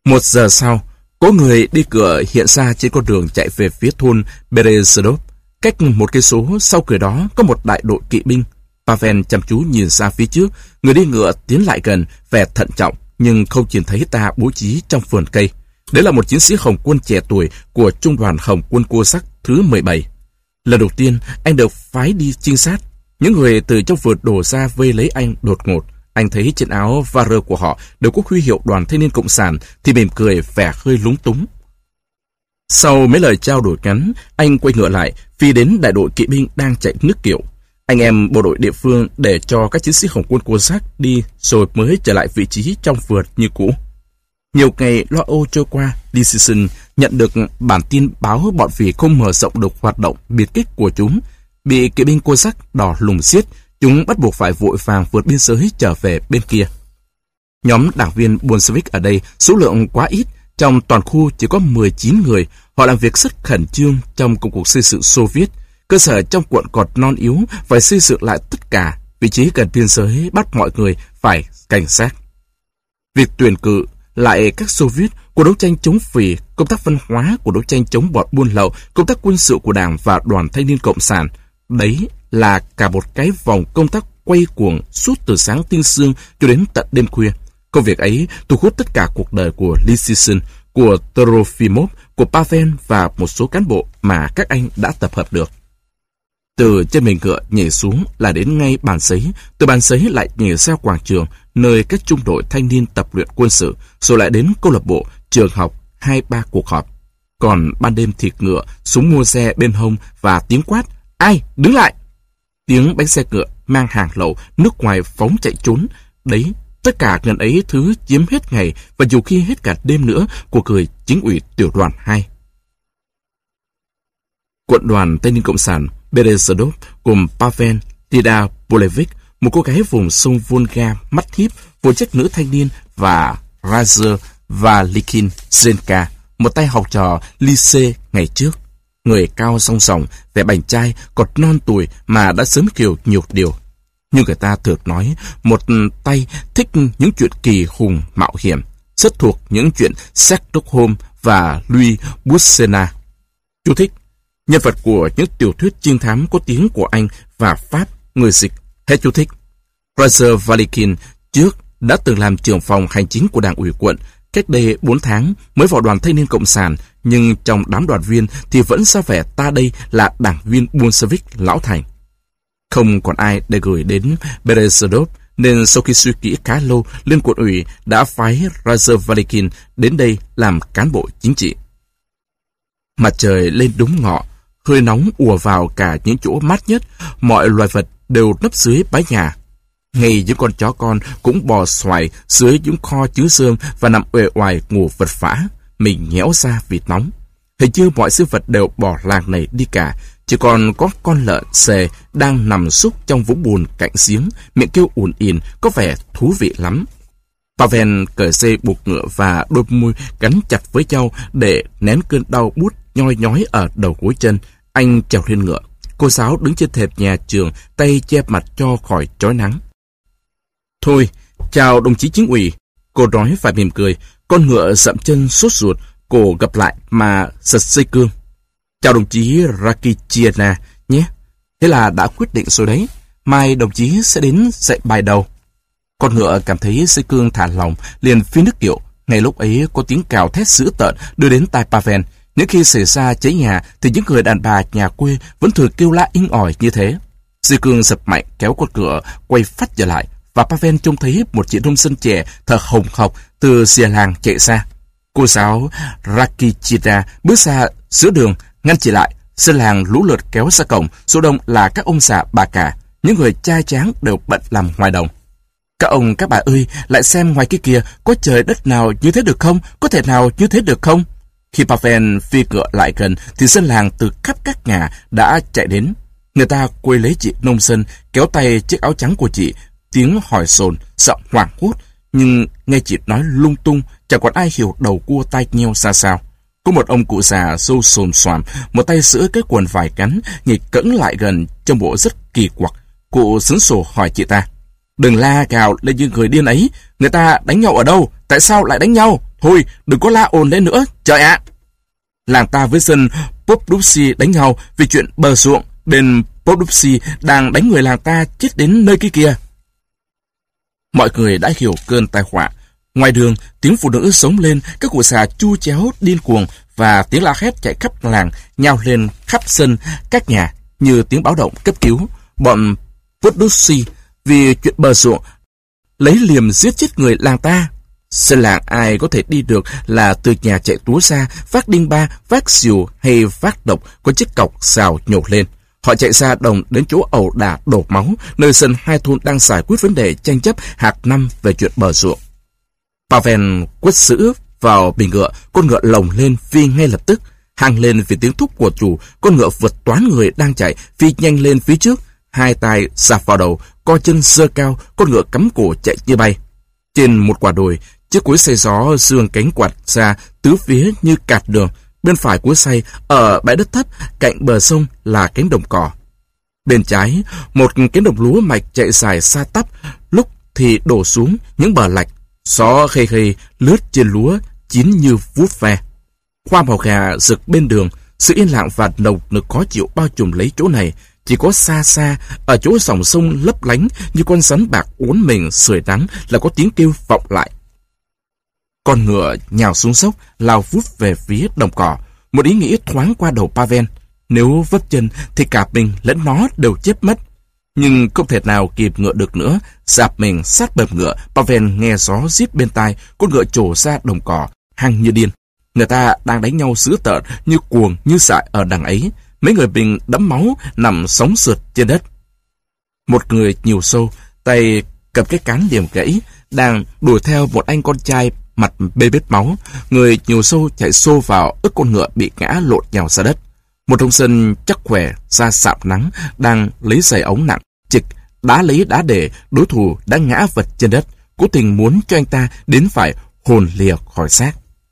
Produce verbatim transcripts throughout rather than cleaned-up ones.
Một giờ sau, có người đi cửa hiện ra trên con đường chạy về phía thôn Berezadov. Cách một cây số sau cửa đó có một đại đội kỵ binh. Pavel chăm chú nhìn ra phía trước, người đi ngựa tiến lại gần, vẻ thận trọng, nhưng không nhìn thấy ta bố trí trong vườn cây. Đấy là một chiến sĩ Hồng quân trẻ tuổi của trung đoàn Hồng quân Cossack thứ mười bảy. Lần đầu tiên, anh được phái đi trinh sát. Những người từ trong vườn đổ ra vây lấy anh đột ngột. Anh thấy trên áo và rơ của họ đều có huy hiệu Đoàn Thanh niên Cộng sản, thì mỉm cười vẻ hơi lúng túng. Sau mấy lời trao đổi ngắn, anh quay ngựa lại, phi đến đại đội kỵ binh đang chạy nước kiệu. Anh em bộ đội địa phương để cho các chiến sĩ Hồng quân Cossack đi, rồi mới trở lại vị trí trong vườn như cũ. Nhiều ngày lo âu trôi qua, Lysistrata nhận được bản tin báo bọn vì không mở rộng được hoạt động biệt kích của chúng. Bị kỵ binh Cossack đỏ lùng xiết, chúng bắt buộc phải vội vàng vượt biên giới trở về bên kia. Nhóm đảng viên Bolshevik ở đây số lượng quá ít, trong toàn khu chỉ có mười chín người. Họ làm việc rất khẩn trương trong công cuộc xây dựng Xô Viết. Cơ sở trong quận còn non yếu, phải xây dựng lại tất cả. Vị trí gần biên giới bắt mọi người phải cảnh giác. Việc tuyển cử lại các Xô Viết, cuộc đấu tranh chống phỉ, công tác văn hóa, cuộc đấu tranh chống bọn buôn lậu, công tác quân sự của Đảng và Đoàn Thanh niên Cộng sản. Đấy là cả một cái vòng công tác quay cuồng suốt từ sáng tinh sương cho đến tận đêm khuya. Công việc ấy thu hút tất cả cuộc đời của Lysistrata, của Trofimov, của Pavel và một số cán bộ mà các anh đã tập hợp được. Từ trên mình ngựa nhảy xuống là đến ngay bàn giấy, từ bàn giấy lại nhảy ra quảng trường, nơi các trung đội thanh niên tập luyện quân sự, rồi lại đến câu lạc bộ, trường học, hai ba cuộc họp. Còn ban đêm thịt ngựa, súng mua xe bên hông và tiếng quát, ai, đứng lại! Tiếng bánh xe ngựa mang hàng lậu, nước ngoài phóng chạy trốn. Đấy, tất cả ngần ấy thứ chiếm hết ngày và nhiều khi hết cả đêm nữa của người chính ủy tiểu đoàn hai. Quận đoàn Thanh niên Cộng sản Berezadov cùng Pavel Tida Polevich, một cô gái vùng sông Volga mắt híp, phụ trách nữ thanh niên, và Razer Valikin Zenka, một tay học trò lycée ngày trước. Người cao song sòng, vẻ bảnh trai, còn non tuổi mà đã sớm hiểu nhiều điều. Như người ta thường nói, một tay thích những chuyện kỳ hùng mạo hiểm, rất thuộc những chuyện Sherlock Holmes và Louis Bussena. Chú thích: nhân vật của những tiểu thuyết trinh thám có tiếng của Anh và Pháp, người dịch. Hết chú thích. Razer Valikin trước đã từng làm trưởng phòng hành chính của Đảng ủy quận. Cách đây bốn tháng mới vào Đoàn Thanh niên Cộng sản, nhưng trong đám đoàn viên thì vẫn ra vẻ ta đây là đảng viên Bolshevik lão thành. Không còn ai để gửi đến Berezadov, nên sau khi suy nghĩ khá lâu, liên quận ủy đã phái Razer Valikin đến đây làm cán bộ chính trị. Mặt trời lên đúng ngọ, hơi nóng ùa vào cả những chỗ mát nhất, mọi loài vật đều nấp dưới mái nhà. Ngay những con chó con cũng bò xoài dưới những kho chứa rơm và nằm uể oải ngủ vật vã, mình nhéo ra vì nóng. Hình như mọi sinh vật đều bỏ làng này đi cả, chỉ còn có con lợn xề đang nằm xúc trong vũng bùn cạnh giếng, miệng kêu ùn ìn, có vẻ thú vị lắm. Pavel cởi dây buộc ngựa và đôi môi gắn chặt với nhau để nén cơn đau buốt nhoi nhói ở đầu gối chân. Anh trèo lên ngựa. Cô giáo đứng trên thềm nhà trường, tay che mặt cho khỏi chói nắng. Thôi, chào đồng chí chính ủy. Cô nói và mỉm cười. Con ngựa dậm chân sốt ruột, cổ gập lại mà giật dây cương. Chào đồng chí Rakichiana nhé. Thế là đã quyết định rồi đấy. Mai đồng chí sẽ đến dạy bài đầu. Con ngựa cảm thấy dây cương thả lỏng, liền phi nước kiệu. Ngay lúc ấy có tiếng cào thét dữ tợn đưa đến tai Pavel. Những khi xảy ra cháy nhà thì những người đàn bà nhà quê vẫn thường kêu la inh ỏi như thế. Dây cương dập mạnh kéo con ngựa quay phắt trở lại, và Pavel trông thấy một chị nông dân trẻ thở hồng hộc từ rìa làng chạy ra. Cô giáo Rakichita bước ra giữa đường ngăn chị lại. Dân làng lũ lượt kéo ra cổng, số đông là các ông già bà cả, những người trai tráng đều bận làm ngoài đồng. Các ông các bà ơi, lại xem ngoài kia kìa, có trời đất nào như thế được không? Có thể nào như thế được không? Khi Pavel phi ngựa lại gần thì dân làng từ khắp các nhà đã chạy đến. Người ta quây lấy chị nông dân, kéo tay chiếc áo trắng của chị, tiếng hỏi sồn, giọng hoảng hốt, nhưng nghe chị nói lung tung, chẳng còn ai hiểu đầu cua tai nheo ra sao. Có một ông cụ già râu xồm xoàm, một tay giữ cái quần vải ngắn, nhảy cẫng lại gần, trông bộ rất kỳ quặc. Cụ sững sổ hỏi chị ta: "Đừng la gào lên như người điên ấy, người ta đánh nhau ở đâu? Tại sao lại đánh nhau? Thôi, đừng có la ồn lên nữa, trời ạ! Làng ta với dân Podupsi đánh nhau vì chuyện bờ ruộng. Bên Podupsi đang đánh người làng ta chết đến nơi kia kìa. Mọi người đã hiểu cơn tai họa. Ngoài đường, tiếng phụ nữ sống lên, các cụ già chu chéo điên cuồng và tiếng la hét chạy khắp làng, nhao lên khắp sân các nhà như tiếng báo động cấp cứu. Bọn Podupsi vì chuyện bờ ruộng lấy liềm giết chết người làng ta. Dân làng ai có thể đi được là từ nhà chạy túa ra, vác đinh ba, vác xìu hay vác độc có chiếc cọc xào nhổ lên. Họ chạy ra đồng đến chỗ ẩu đả đổ máu, nơi sân hai thôn đang giải quyết vấn đề tranh chấp hạt năm về chuyện bờ ruộng. Pavel quất sữ vào bình ngựa, con ngựa lồng lên phi ngay lập tức. Hang lên vì tiếng thúc của chủ, con ngựa vượt toán người đang chạy, phi nhanh lên phía trước. Hai tay sạp vào đầu, co chân giơ cao, con ngựa cắm cổ chạy như bay. Trên một quả đồi, chiếc cối xay gió dương cánh quạt ra tứ phía như cạt đường. Bên phải cối xay, ở bãi đất thấp cạnh bờ sông là cánh đồng cỏ. Bên trái, một cánh đồng lúa mạch chạy dài xa tắp, lúc thì đổ xuống những bờ lạch. Gió khê khê lướt trên lúa chín như vuốt ve. Hoa màu gà rực bên đường, sự yên lặng và nồng nực khó chịu bao trùm lấy chỗ này. Chỉ có xa xa, ở chỗ dòng sông lấp lánh như con rắn bạc uốn mình sưởi nắng là có tiếng kêu vọng lại. Con ngựa nhào xuống sốc, lao vút về phía đồng cỏ. Một ý nghĩ thoáng qua đầu Pavel. Nếu vấp chân thì cả mình lẫn nó đều chết mất. Nhưng không thể nào kịp ngựa được nữa. Dạp mình sát bầm ngựa, Pavel nghe gió rít bên tai, con ngựa trổ ra đồng cỏ, hăng như điên. Người ta đang đánh nhau dữ tợn, như cuồng, như dại ở đằng ấy. Mấy người mình đẫm máu, nằm sóng sượt trên đất. Một người nhiều sâu, tay cầm cái cán liềm gãy, đang đuổi theo một anh con trai mặt bê bết máu. Người nhiều sâu chạy xô vào ức con ngựa bị ngã lộn nhào ra đất. Một ông dân chắc khỏe, da sạm nắng, đang lấy giày ống nặng, chịch, đá lấy đá để đối thủ đã ngã vật trên đất, cố tình muốn cho anh ta đến phải hồn lìa khỏi xác.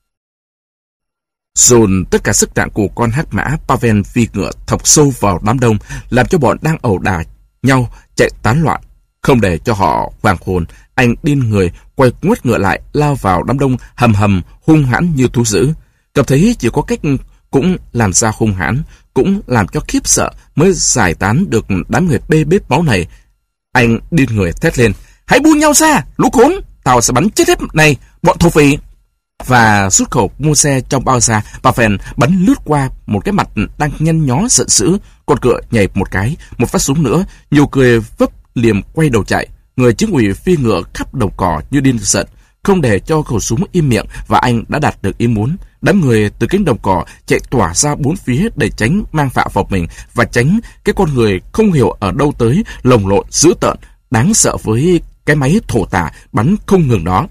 Dồn tất cả sức nặng của con hắc mã, Pavel phi ngựa thọc sâu vào đám đông, làm cho bọn đang ẩu đả nhau chạy tán loạn. Không để cho họ hoàng hồn, anh điên người quay nguất ngựa lại, lao vào đám đông hầm hầm hung hãn như thú dữ. Cảm thấy chỉ có cách cũng làm ra hung hãn, cũng làm cho khiếp sợ mới giải tán được đám người bê bết máu này. Anh điên người thét lên: "Hãy buông nhau ra, lũ khốn! Tao sẽ bắn chết hết này, bọn thổ phỉ!" Và rút khẩu mua xe trong bao ra, Pavel bắn lướt qua một cái mặt đang nhăn nhó giận dữ. Con ngựa nhảy một cái, một phát súng nữa, nhiều người vấp liềm quay đầu chạy. Người chính ủy phi ngựa khắp đồng cỏ như điên giận, không để cho khẩu súng im miệng, và anh đã đạt được ý muốn. Đám người từ cánh đồng cỏ chạy tỏa ra bốn phía để tránh mang phạ vào mình, và tránh cái con người không hiểu ở đâu tới lồng lộn dữ tợn đáng sợ với cái máy thổ tả bắn không ngừng đó.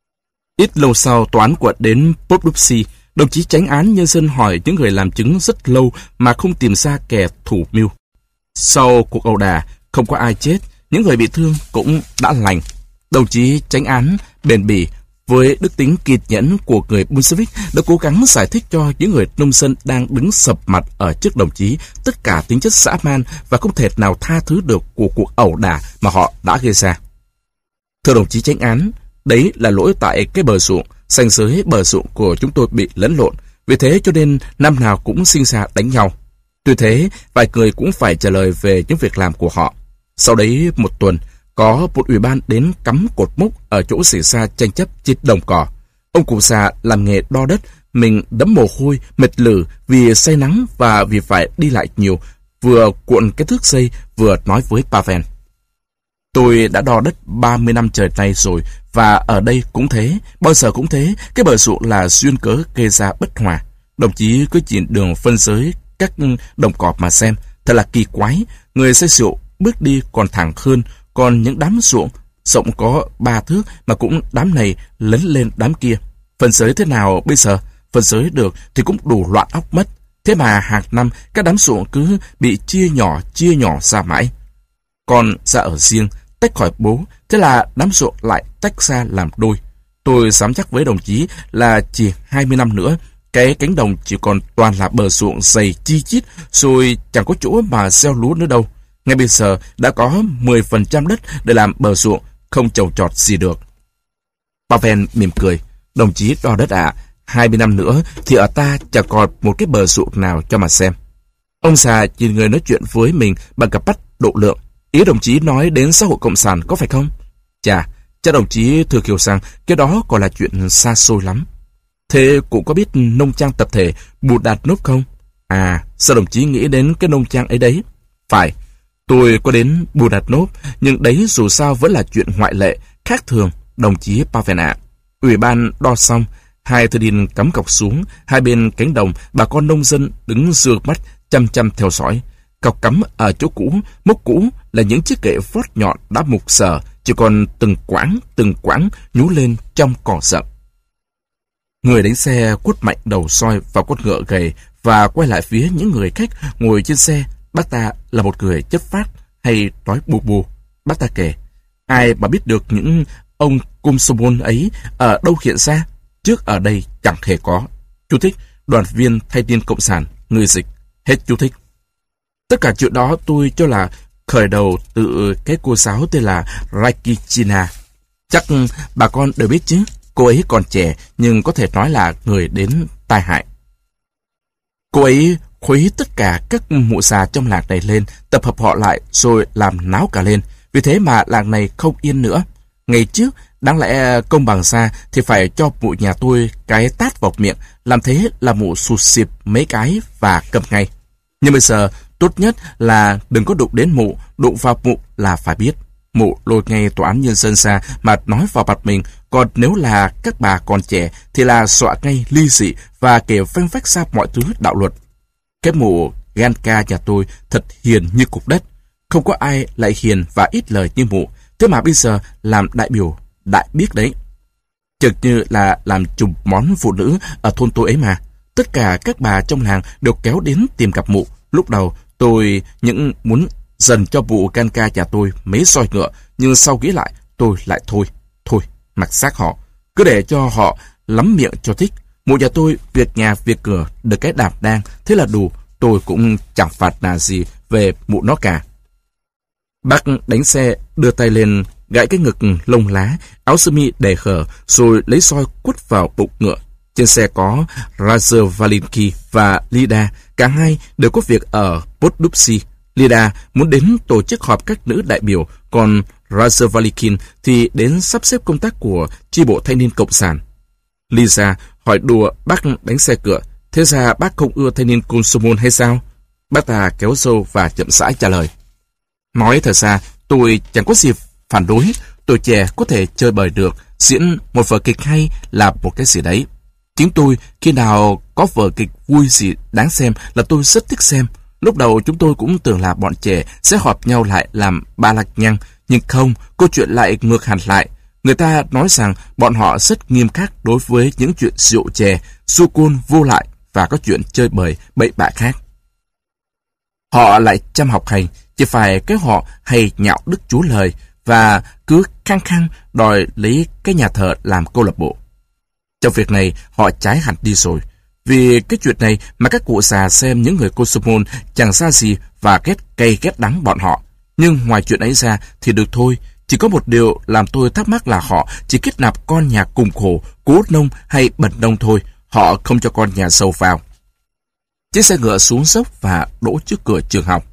Ít lâu sau, tòa án quận đến Podupsi, đồng chí chánh án nhân dân hỏi những người làm chứng rất lâu mà không tìm ra kẻ thủ mưu. Sau cuộc ẩu đả, không có ai chết, những người bị thương cũng đã lành. Đồng chí chánh án bền bỉ với đức tính kiên nhẫn của người Bolshevik đã cố gắng giải thích cho những người nông dân đang đứng sập mặt ở trước đồng chí tất cả tính chất dã man và không thể nào tha thứ được của cuộc ẩu đả mà họ đã gây ra. Thưa đồng chí chánh án, đấy là lỗi tại cái bờ ruộng, ranh giới bờ ruộng của chúng tôi bị lẫn lộn, vì thế cho nên năm nào cũng sinh ra đánh nhau. Tuy thế, vài người cũng phải trả lời về những việc làm của họ. Sau đấy một tuần, có một ủy ban đến cắm cột mốc ở chỗ xảy ra tranh chấp trên đồng cỏ. Ông cụ già làm nghề đo đất, mình đẫm mồ hôi, mệt lử vì say nắng và vì phải đi lại nhiều, vừa cuộn cái thước dây vừa nói với Pavel: "Tôi đã đo đất ba mươi năm trời nay rồi, và ở đây cũng thế, bao giờ cũng thế, cái bờ ruộng là duyên cớ gây ra bất hòa. Đồng chí cứ nhìn đường phân giới các đồng cỏ mà xem, thật là kỳ quái, người say rượu bước đi còn thẳng hơn, còn những đám ruộng rộng có ba thước mà cũng đám này lấn lên đám kia. Phân giới thế nào bây giờ? Phân giới được thì cũng đủ loạn óc mất. Thế mà hàng năm các đám ruộng cứ bị chia nhỏ chia nhỏ ra mãi. Còn ra ở riêng, tách khỏi bố, thế là đám ruộng lại tách ra làm đôi. Tôi dám chắc với đồng chí là chỉ hai mươi năm nữa, cái cánh đồng chỉ còn toàn là bờ ruộng dày chi chít, rồi chẳng có chỗ mà gieo lúa nữa đâu. Ngay bây giờ đã có mười phần trăm đất để làm bờ ruộng, không trồng trọt gì được." Pavel mỉm cười. Đồng chí đo đất ạ, hai mươi năm nữa thì ở ta chẳng còn một cái bờ ruộng nào cho mà xem. Ông già nhìn người nói chuyện với mình bằng cặp mắt độ lượng. Ý đồng chí nói đến xã hội cộng sản có phải không? Chà, chắc đồng chí thừa hiểu rằng cái đó còn là chuyện xa xôi lắm. Thế cũng có biết nông trang tập thể Bù Đạt Nốt không? À, sao đồng chí nghĩ đến cái nông trang ấy đấy? Phải, tôi có đến Bù Đạt Nốt, nhưng đấy dù sao vẫn là chuyện ngoại lệ, khác thường, đồng chí Pavel ạ. Ủy ban đo xong, hai thợ điện cắm cọc xuống, hai bên cánh đồng, bà con nông dân đứng dưa mắt chăm chăm theo dõi. Cọc cắm ở chỗ cũ, mốc cũ là những chiếc kệ vót nhọn đã mục sờ, chỉ còn từng quãng, từng quãng nhú lên trong cỏ rậm. Người đánh xe quất mạnh đầu soi vào con ngựa gầy và quay lại phía những người khách ngồi trên xe. Bác ta là một người chất phác hay nói bù bù. Bác ta kể, ai mà biết được những ông Komsomol ấy ở đâu hiện ra, trước ở đây chẳng hề có. Chú thích, đoàn viên thanh niên cộng sản, người dịch. Hết chú thích. Tất cả chuyện đó tôi cho là khởi đầu từ cái cô giáo tên là Rakichina. Chắc bà con đều biết chứ, cô ấy còn trẻ nhưng có thể nói là người đến tai hại. Cô ấy khuấy tất cả các mụ già trong làng này lên, tập hợp họ lại rồi làm náo cả lên. Vì thế mà làng này không yên nữa. Ngày trước, đáng lẽ công bằng ra thì phải cho mụ nhà tôi cái tát vào miệng, làm thế là mụ sụt xịp mấy cái và cầm ngay. Nhưng bây giờ, tốt nhất là đừng có đụng đến mụ, đụng vào mụ là phải biết. Mụ lôi ngay tòa án nhân dân ra mà nói vào mặt mình, còn nếu là các bà còn trẻ thì là xõa ngay ly dị và kể phanh phách ra mọi thứ đạo luật. Cái mụ Ganka nhà tôi thật hiền như cục đất. Không có ai lại hiền và ít lời như mụ. Thế mà bây giờ làm đại biểu, đại biết đấy. Chợt như là làm chùm món phụ nữ ở thôn tôi ấy mà. Tất cả các bà trong làng đều kéo đến tìm gặp mụ. Lúc đầu tôi những muốn dần cho mụ Ganka nhà tôi mấy soi ngựa, nhưng sau nghĩ lại tôi lại thôi. Thôi, mặc xác họ. Cứ để cho họ lắm miệng cho thích. Mụ nhà tôi việc nhà việc cửa được cái đảm đang, thế là đủ. Tôi cũng chẳng phạt nà gì về mụ nó cả. Bác đánh xe đưa tay lên gãi cái ngực lông lá, áo sơ mi đè hở, rồi lấy soi quất vào bụng ngựa. Trên xe có Razer Valinki và Lida, cả hai đều có việc ở Podupsi. Lida muốn đến tổ chức họp các nữ đại biểu, còn Razer Valinkin thì đến sắp xếp công tác của chi bộ thanh niên cộng sản. Lisa hỏi đùa bác đánh xe cựa, thế ra bác không ưa thanh niên Komsomol hay sao? Bác ta kéo râu và chậm rãi trả lời. Nói thật ra, tôi chẳng có gì phản đối, tuổi trẻ có thể chơi bời được, diễn một vở kịch hay là một cái gì đấy. Chính tôi, khi nào có vở kịch vui gì đáng xem là tôi rất thích xem. Lúc đầu chúng tôi cũng tưởng là bọn trẻ sẽ họp nhau lại làm ba lăng nhăng, nhưng không, câu chuyện lại ngược hẳn lại. Người ta nói rằng bọn họ rất nghiêm khắc đối với những chuyện rượu chè, xu côn vô lại và có chuyện chơi bời, bậy bạ khác. Họ lại chăm học hành, chỉ phải cái họ hay nhạo đức chúa lời và cứ khăng khăng đòi lấy cái nhà thờ làm câu lạc bộ. Trong việc này họ trái hẳn đi rồi. Vì cái chuyện này mà các cụ già xem những người Komsomol chẳng ra gì và ghét cay ghét đắng bọn họ. Nhưng ngoài chuyện ấy ra thì được thôi. Chỉ có một điều làm tôi thắc mắc là họ chỉ kết nạp con nhà cùng khổ, cố nông hay bần nông thôi. Họ không cho con nhà giàu vào. Chiếc xe ngựa xuống dốc và đỗ trước cửa trường học.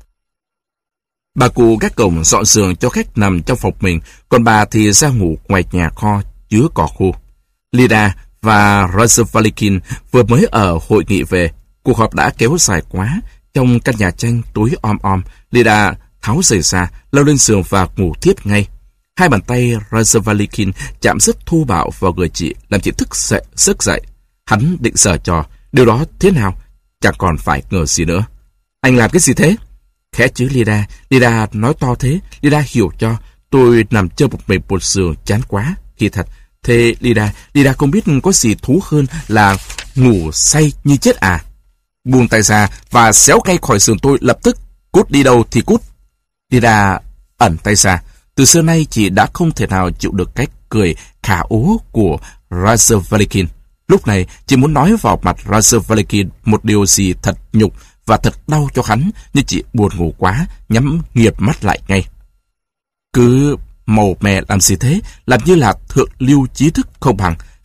Bà cụ gác cổng dọn giường cho khách nằm trong phòng mình, còn bà thì ra ngủ ngoài nhà kho chứa cỏ khô. Lida và Razer Valinkin vừa mới ở hội nghị về. Cuộc họp đã kéo dài quá. Trong căn nhà tranh tối om om, Lida tháo giày ra, leo lên giường và ngủ thiếp ngay. Hai bàn tay Razer Valinkin chạm rất thô bạo vào người chị, làm chị thức dậy, sức dậy. Hắn định giở trò, điều đó thế nào? Chẳng còn phải ngờ gì nữa. Anh làm cái gì thế? Khẽ chứ Lida. Lida nói to thế, Lida hiểu cho. Tôi nằm chơi một mình một giường chán quá. Khi thật, thế Lida, Lida không biết có gì thú hơn là ngủ say như chết à? Buông tay ra và xéo ngay khỏi giường tôi lập tức. Cút đi đâu thì cút. Lida ẩn tay ra. Từ xưa nay chị đã không thể nào chịu được cách cười khả ố của Razer Valinkin. Lúc này chị muốn nói vào mặt Razer Valinkin một điều gì thật nhục và thật đau cho hắn, nhưng chị buồn ngủ quá, nhắm nghiệt mắt lại ngay. Cứ màu mè làm gì thế, làm như là thượng lưu trí thức không bằng,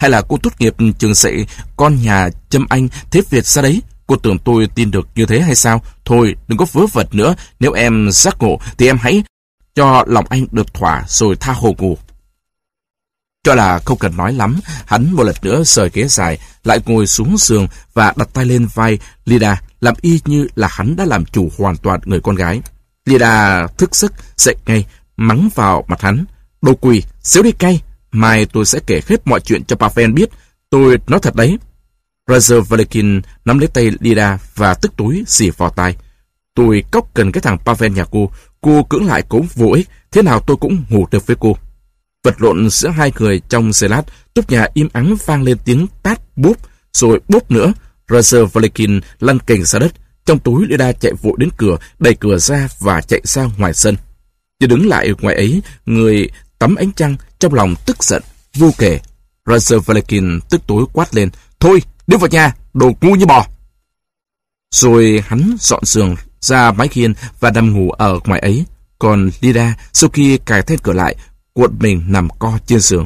Hay là cô tốt nghiệp trường sĩ con nhà Trâm Anh thế Việt ra đấy? Cô tưởng tôi tin được như thế hay sao? Thôi, đừng có vớ vẩn nữa. Nếu em giác ngộ thì em hãy cho lòng anh được thỏa rồi tha hồ ngủ. Cho là không cần nói lắm, hắn một lần nữa rời ghế dài, lại ngồi xuống giường và đặt tay lên vai Lida, làm y như là hắn đã làm chủ hoàn toàn người con gái. Lida thức giấc dậy ngay, mắng vào mặt hắn. Đồ quỷ, xéo đi cay, mai tôi sẽ kể hết mọi chuyện cho Pavel biết. Tôi nói thật đấy. Roger Valekin nắm lấy tay Lida và tức tối xì vào tai. Tôi cóc cần cái thằng Pavel nhà cô, cô cưỡng lại cũng vô ích, thế nào tôi cũng ngủ được với cô. Vật lộn giữa hai người trong giây lát, túp nhà im ắng vang lên tiếng tát bốp, rồi bốp nữa. Roger Valekin lăn cành ra đất. Trong tối, Lida chạy vội đến cửa, đẩy cửa ra và chạy ra ngoài sân. Chỉ đứng lại ngoài ấy, người tắm ánh trăng, trong lòng tức giận vô kể. Roger Valekin tức tối quát lên: Thôi, đi vào nhà, đồ ngu như bò. Rồi hắn dọn giường ra mái hiên và nằm ngủ ở ngoài ấy. Còn Lida, sau khi cài then cửa lại, cuộn mình nằm co trên giường.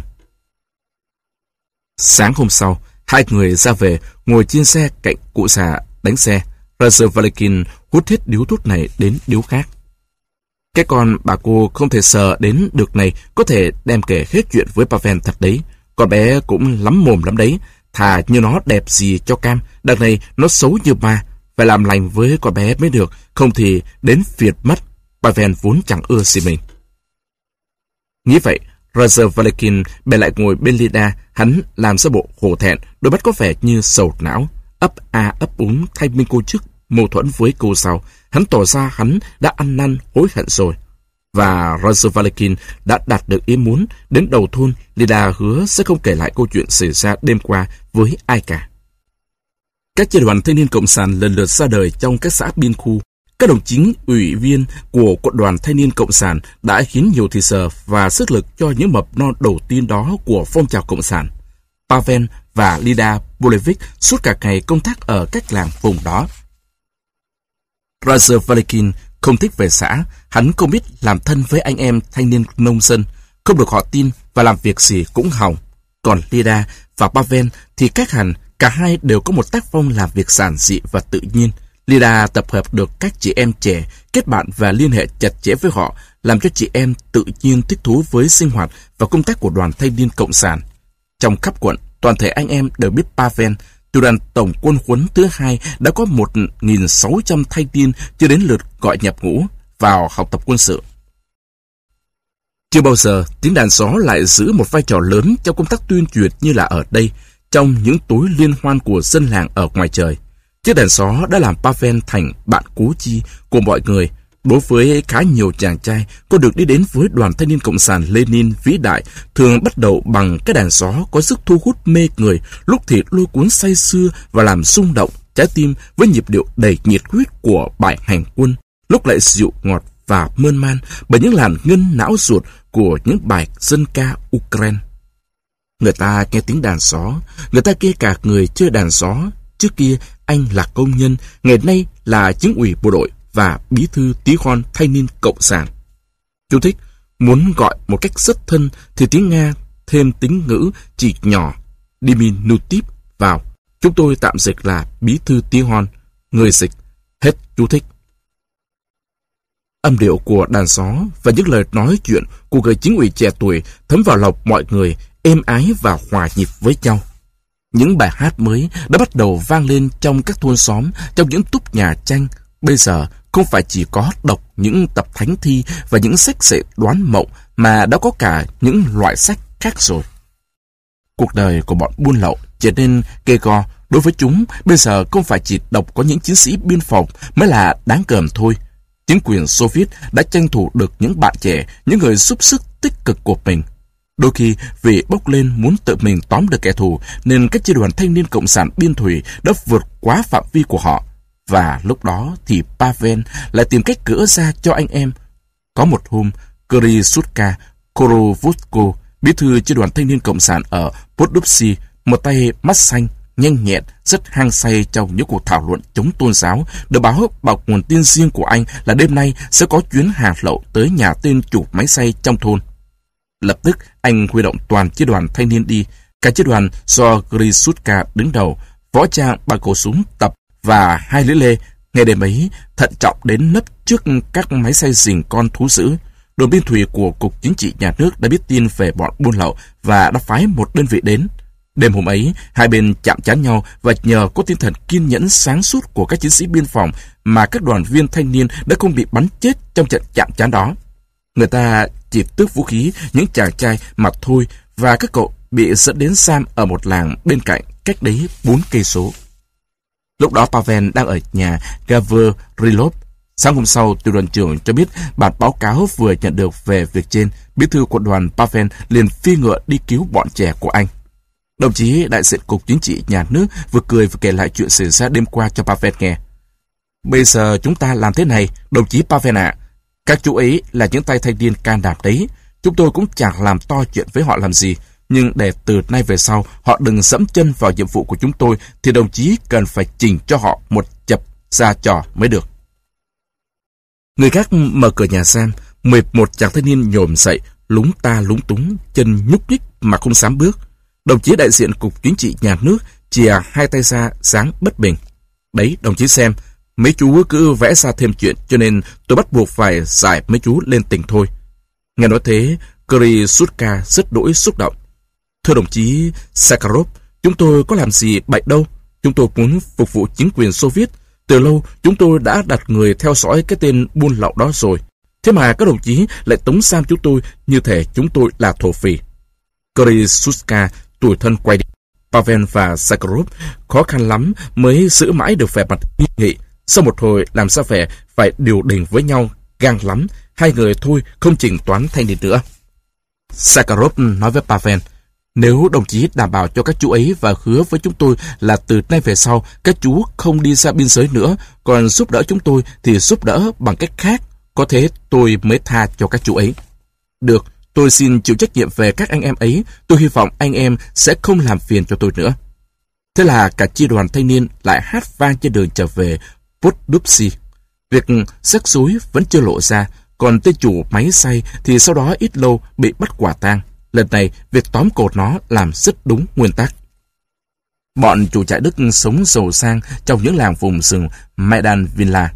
Sáng hôm sau, hai người ra về, ngồi trên xe cạnh cụ già đánh xe. Roger Valekin hút hết điếu thuốc này đến điếu khác. Cái con bà cô không thể sờ đến được này có thể đem kể hết chuyện với Pavel thật đấy. Con bé cũng lắm mồm lắm đấy. Thà như nó đẹp gì cho cam, đằng này nó xấu như ma. Phải làm lành với con bé mới được, không thì đến phiệt mất. Pavel vốn chẳng ưa gì mình. Nghĩ vậy, Roger Valekin bèn lại ngồi bên Lida. Hắn làm ra bộ hổ thẹn, đôi mắt có vẻ như sầu não, ấp a ấp úng thay bên cô trước, mâu thuẫn với cô sau. Hắn tỏ ra hắn đã ăn năn hối hận rồi. Và Roger Valekin đã đạt được ý muốn. Đến đầu thôn, Lida hứa sẽ không kể lại câu chuyện xảy ra đêm qua với ai cả. Các chi đoàn thanh niên cộng sản lần lượt ra đời trong các xã biên khu. Các đồng chí ủy viên của quận đoàn thanh niên cộng sản đã hiến nhiều thời giờ và sức lực cho những mầm non đầu tiên đó của phong trào cộng sản. Pavel và Lida Bolevich suốt cả ngày công tác ở các làng vùng đó. Roger Valekin không thích về xã, hắn không biết làm thân với anh em thanh niên nông dân, không được họ tin và làm việc gì cũng hỏng. Còn Lida và Pavel thì khác hẳn, cả hai đều có một tác phong làm việc giản dị và tự nhiên. Lida tập hợp được các chị em trẻ, kết bạn và liên hệ chặt chẽ với họ, làm cho chị em tự nhiên thích thú với sinh hoạt và công tác của đoàn thanh niên cộng sản. Trong khắp quận, toàn thể anh em đều biết Pavel. Từ đoàn tổng quân huấn thứ hai đã có một nghìn sáu trăm thanh niên chưa đến lượt gọi nhập ngũ vào học tập quân sự. Chưa bao giờ tiếng đàn gió lại giữ một vai trò lớn trong công tác tuyên truyền như là ở đây, trong những tối liên hoan của dân làng ở ngoài trời. Chiếc đàn gió đã làm Pavel thành bạn cố chi của mọi người. Đối với khá nhiều chàng trai, có được đi đến với đoàn thanh niên cộng sản Lenin vĩ đại thường bắt đầu bằng cái đàn gió có sức thu hút mê người, lúc thì lôi cuốn say sưa và làm rung động trái tim với nhịp điệu đầy nhiệt huyết của bài hành quân, lúc lại dịu ngọt và mơn man bởi những làn ngân não ruột của những bài dân ca Ukraine. Người ta nghe tiếng đàn gió, người ta nghe cả người chơi đàn gió. Trước kia anh là công nhân, ngày nay là chính ủy bộ đội và bí thư tí hon thanh niên cộng sản. Chú thích: muốn gọi một cách rất thân thì tiếng Nga thêm tính ngữ chỉ nhỏ diminutive vào. Chúng tôi tạm dịch là bí thư tí hon, người dịch. Hết chú thích. Âm điệu của đàn gió và những lời nói chuyện của người chính ủy trẻ tuổi thấm vào lòng mọi người, êm ái và hòa nhịp với nhau. Những bài hát mới đã bắt đầu vang lên trong các thôn xóm, trong những túp nhà tranh. Bây giờ không phải chỉ có đọc những tập thánh thi và những sách dạy đoán mộng, mà đã có cả những loại sách khác rồi. Cuộc đời của bọn buôn lậu trở nên gay go. Đối với chúng, bây giờ không phải chỉ đọc có những chiến sĩ biên phòng mới là đáng gờm thôi. Chính quyền Xô Viết đã tranh thủ được những bạn trẻ, những người giúp sức tích cực của mình. Đôi khi vì bốc lên muốn tự mình tóm được kẻ thù, nên các chi đoàn thanh niên cộng sản biên thủy đã vượt quá phạm vi của họ. Và lúc đó thì Pavel lại tìm cách gỡ ra cho anh em. Có một hôm, Krisutka Korovutko, bí thư chi đoàn thanh niên cộng sản ở Podupsi, một tay mắt xanh, nhanh nhẹn, rất hăng say trong những cuộc thảo luận chống tôn giáo, được báo bằng nguồn tin riêng của anh là đêm nay sẽ có chuyến hàng lậu tới nhà tên chủ máy xay trong thôn. Lập tức anh huy động toàn chi đoàn thanh niên đi. Cả chiếc đoàn do Grisutka đứng đầu, võ trang ba khẩu súng tập và hai lưỡi lê, ngày đêm ấy thận trọng đến nấp trước các máy xay rình con thú dữ. Đồn biên thùy của Cục Chính trị Nhà nước đã biết tin về bọn buôn lậu và đã phái một đơn vị đến. Đêm hôm ấy, hai bên chạm trán nhau và nhờ có tinh thần kiên nhẫn sáng suốt của các chiến sĩ biên phòng mà các đoàn viên thanh niên đã không bị bắn chết trong trận chạm trán đó. Người ta chỉ tước vũ khí những chàng trai mà thôi, và các cậu bị dẫn đến giam ở một làng bên cạnh, cách đấy bốn cây số. Lúc đó Pavel đang ở nhà Gavrilov. Sáng hôm sau, tiểu đoàn trưởng cho biết bản báo cáo vừa nhận được về việc trên. Bí thư quận đoàn Pavel liền phi ngựa đi cứu bọn trẻ của anh. Đồng chí đại diện Cục Chính trị Nhà nước vừa cười vừa kể lại chuyện xảy ra đêm qua cho Pavel nghe. Bây giờ chúng ta làm thế này, đồng chí Pavel ạ. Các chú ấy là những tay thanh niên can đảm đấy. Chúng tôi cũng chẳng làm to chuyện với họ làm gì. Nhưng để từ nay về sau họ đừng dẫm chân vào nhiệm vụ của chúng tôi, thì đồng chí cần phải chỉnh cho họ một chập ra trò mới được. Người khác mở cửa nhà giam. Mười một chàng thanh niên nhổm dậy, lúng ta lúng túng, chân nhúc nhích mà không dám bước. Đồng chí đại diện Cục Chính trị Nhà nước chìa hai tay ra dáng bất bình. Đấy, đồng chí xem, mấy chú cứ vẽ ra thêm chuyện, cho nên tôi bắt buộc phải giải mấy chú lên tỉnh thôi. Nghe nói thế, Grisutka rất đỗi xúc động. Thưa đồng chí Sakharov, chúng tôi có làm gì bậy đâu. Chúng tôi muốn phục vụ chính quyền Xô Viết. Từ lâu chúng tôi đã đặt người theo dõi cái tên buôn lậu đó rồi. Thế mà các đồng chí lại tống giam chúng tôi như thể chúng tôi là thổ phỉ. Grisutka tủi thân quay đi. Pavel và Sakharov khó khăn lắm mới giữ mãi được vẻ mặt nghiêm nghị. Sau một hồi làm sao vẻ phải điều đình với nhau, gan lắm. Hai người thôi không chỉnh toán thanh niên nữa. Sakharov nói với Pavel, nếu đồng chí đảm bảo cho các chú ấy và hứa với chúng tôi là từ nay về sau các chú không đi ra biên giới nữa, còn giúp đỡ chúng tôi thì giúp đỡ bằng cách khác, có thế tôi mới tha cho các chú ấy. Được, tôi xin chịu trách nhiệm về các anh em ấy, tôi hy vọng anh em sẽ không làm phiền cho tôi nữa. Thế là cả chi đoàn thanh niên lại hát vang trên đường trở về Podupsi. Việc rắc rối vẫn chưa lộ ra, còn tên chủ máy xay thì sau đó ít lâu bị bắt quả tang. Lần này, việc tóm cột nó làm rất đúng nguyên tắc. Bọn chủ trại Đức sống giàu sang trong những làng vùng rừng Maidan Villa.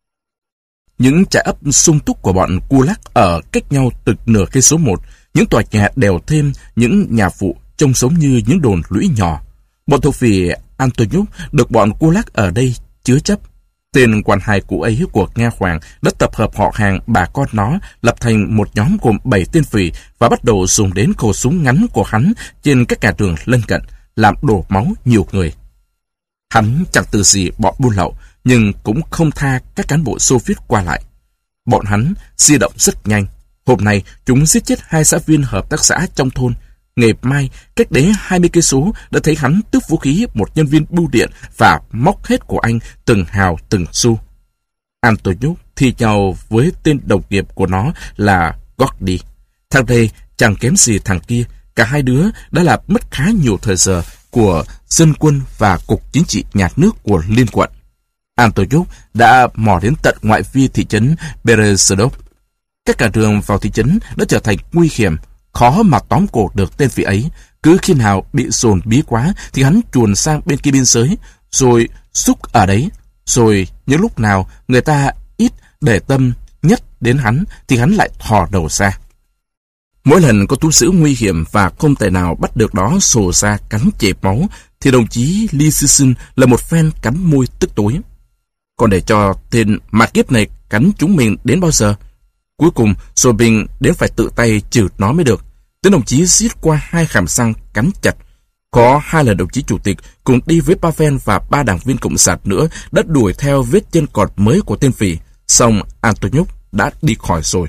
Những trại ấp sung túc của bọn Kulak ở cách nhau từ nửa cây số một, những tòa nhà đều thêm những nhà phụ trông giống như những đồn lũy nhỏ. Bọn thuộc phỉ Antonyuk được bọn Kulak ở đây chứa chấp. Tên quan hài cũ ấy của Nga Hoàng đã tập hợp họ hàng bà con nó, lập thành một nhóm gồm bảy tên phỉ và bắt đầu dùng đến khẩu súng ngắn của hắn trên các ngã đường lân cận, làm đổ máu nhiều người. Hắn chẳng từ gì bọn buôn lậu, nhưng cũng không tha các cán bộ Xô Viết qua lại. Bọn hắn di động rất nhanh. Hôm nay chúng giết chết hai xã viên hợp tác xã trong thôn. Ngày mai, cách đấy hai mươi cây số đã thấy hắn tước vũ khí một nhân viên bưu điện và móc hết của anh từng hào từng xu. Antonyuk thi nhau với tên đồng nghiệp của nó là Gordy. Thằng đây chẳng kém gì thằng kia. Cả hai đứa đã làm mất khá nhiều thời giờ của dân quân và Cục Chính trị Nhà nước của Liên quận. Antonyuk đã mò đến tận ngoại vi thị trấn Berezadov. Các cả đường vào thị trấn đã trở thành nguy hiểm, khó mà tóm cổ được tên phỉ ấy. Cứ khi nào bị dồn bí quá thì hắn chuồn sang bên kia biên giới, rồi xúc ở đấy. Rồi những lúc nào người ta ít để tâm nhất đến hắn thì hắn lại thò đầu ra. Mỗi lần có thú dữ nguy hiểm và không thể nào bắt được đó sổ ra cắn chảy máu, thì đồng chí Lysysin là một phen cắn môi tức tối. Còn để cho tên mạt kiếp này cắn chúng mình đến bao giờ? Cuối cùng, rồi mình đến phải tự tay trừ nó mới được. Tên đồng chí giết qua hai khảm răng cắn chặt. Có hai lần đồng chí chủ tịch cùng đi với Pavel và ba đảng viên cộng sản nữa đã đuổi theo vết chân cọt mới của tên phỉ. Xong Antonyuk đã đi khỏi rồi.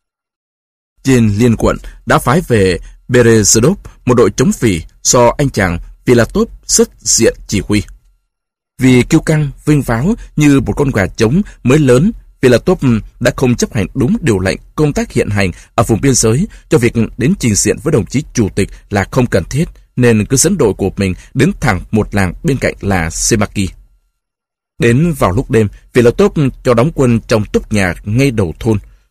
Trên Liên quận đã phái về Berezadov một đội chống phỉ do anh chàng Filatov xuất diện chỉ huy. Vì kiêu căng, vinh váo như một con gà trống mới lớn, Filatov đã không chấp hành đúng điều lệnh công tác hiện hành ở vùng biên giới, cho việc đến trình diện với đồng chí chủ tịch là không cần thiết, nên cứ dẫn đội của mình đến thẳng một làng bên cạnh là Semaki. Đến vào lúc đêm, Filatov cho đóng quân trong túp nhà ngay đầu thôn.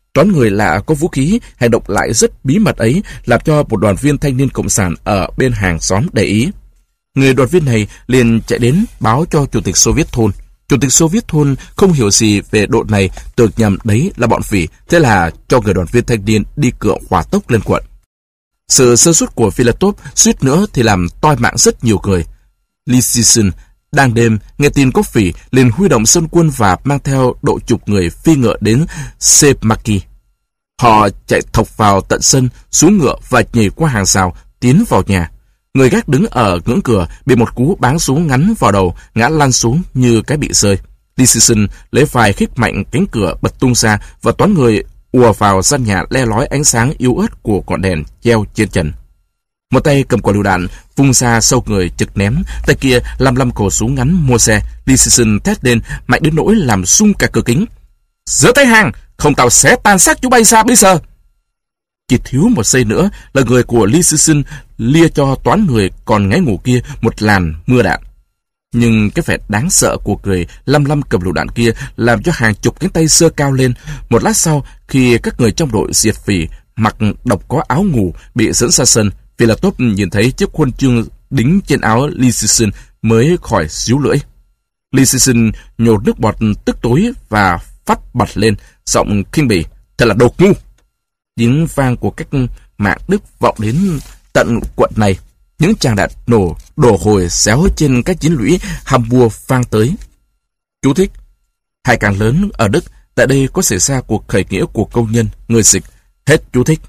Toán người lạ có vũ khí hành động lại rất bí mật ấy làm cho một đoàn viên thanh niên cộng sản ở bên hàng xóm để ý. Người đoàn viên này liền chạy đến báo cho chủ tịch Xô Viết thôn. Chủ tịch Xô Viết thôn không hiểu gì về đội này, tưởng nhầm đấy là bọn phỉ, thế là cho người đoàn viên thanh niên đi cựa hỏa tốc lên quận. Sự sơ suất của Philatov suýt nữa thì làm toi mạng rất nhiều người. Lysisin đang đêm nghe tin có phỉ liền huy động dân quân và mang theo độ chục người phi ngựa đến Semaki. Họ chạy thọc vào tận sân, xuống ngựa và nhảy qua hàng rào, tiến vào nhà. Người gác đứng ở ngưỡng cửa bị một cú báng súng ngắn vào đầu, ngã lăn xuống như cái bị rơi. Lysisin lấy vài khích mạnh cánh cửa bật tung ra và toán người ùa vào gian nhà le lói ánh sáng yếu ớt của ngọn đèn treo trên trần. Một tay cầm quả lựu đạn vung ra sau người trực ném, tay kia lăm lăm cổ súng ngắn mua xe. Lysisin thét lên mạnh đến nỗi làm rung cả cửa kính. Giơ tay hàng, không tao xé tan xác chú bay ra bây giờ. Chỉ thiếu một giây nữa là người của Lysisin lia cho toán người còn ngáy ngủ kia một làn mưa đạn. Nhưng cái vẻ đáng sợ của người lăm lăm cầm lựu đạn kia làm cho hàng chục cánh tay giơ cao lên. Một lát sau, khi các người trong đội diệt phỉ mặc độc có áo ngủ bị dẫn ra sân, Philatov nhìn thấy chiếc huân chương đính trên áo Lysisin mới khỏi díu lưỡi. Lysisin nhổ nước bọt tức tối và phát bật lên, giọng khinh bỉ: "Thật là đồ ngu!" Tiếng vang của các mạng Đức vọng đến tận quận này. Những tràng đạn nổ đổ hồi xéo trên các chiến lũy Hamburg vang tới. Chú thích: Hải cảng lớn ở Đức, tại đây có xảy ra cuộc khởi nghĩa của công nhân, người dịch. Hết chú thích.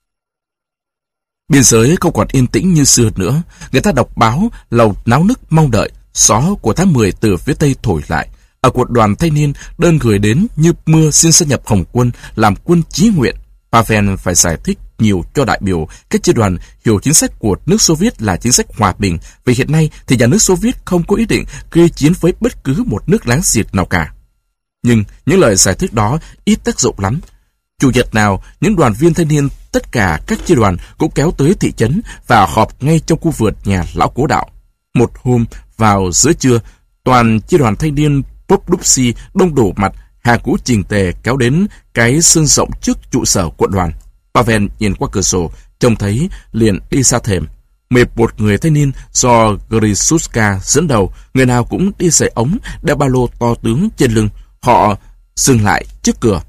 Biên giới không còn yên tĩnh như xưa nữa. Người ta đọc báo, lầu náo nức mong đợi. Gió của tháng mười từ phía tây thổi lại. Ở quận đoàn thanh niên, đơn người đến như mưa xin gia nhập Hồng quân, làm quân chí nguyện. Pavel phải giải thích nhiều cho đại biểu các chi đoàn hiểu chính sách của nước Xô Viết là chính sách hòa bình, vì hiện nay thì nhà nước Xô Viết không có ý định gây chiến với bất cứ một nước láng giềng nào cả. Nhưng những lời giải thích đó ít tác dụng lắm. Chủ nhật nào, những đoàn viên thanh niên tất cả các chi đoàn cũng kéo tới thị trấn và họp ngay trong khu vườn nhà lão cố đạo. Một hôm vào giữa trưa, toàn chi đoàn thanh niên Popdupsi đông đổ mặt, hàng cũ chỉnh tề kéo đến cái sân rộng trước trụ sở quận đoàn. Pavel nhìn qua cửa sổ, trông thấy liền đi ra thềm. mười một người thanh niên do Grisuska dẫn đầu, người nào cũng đi giày ống, đeo ba lô to tướng trên lưng. Họ dừng lại trước cửa.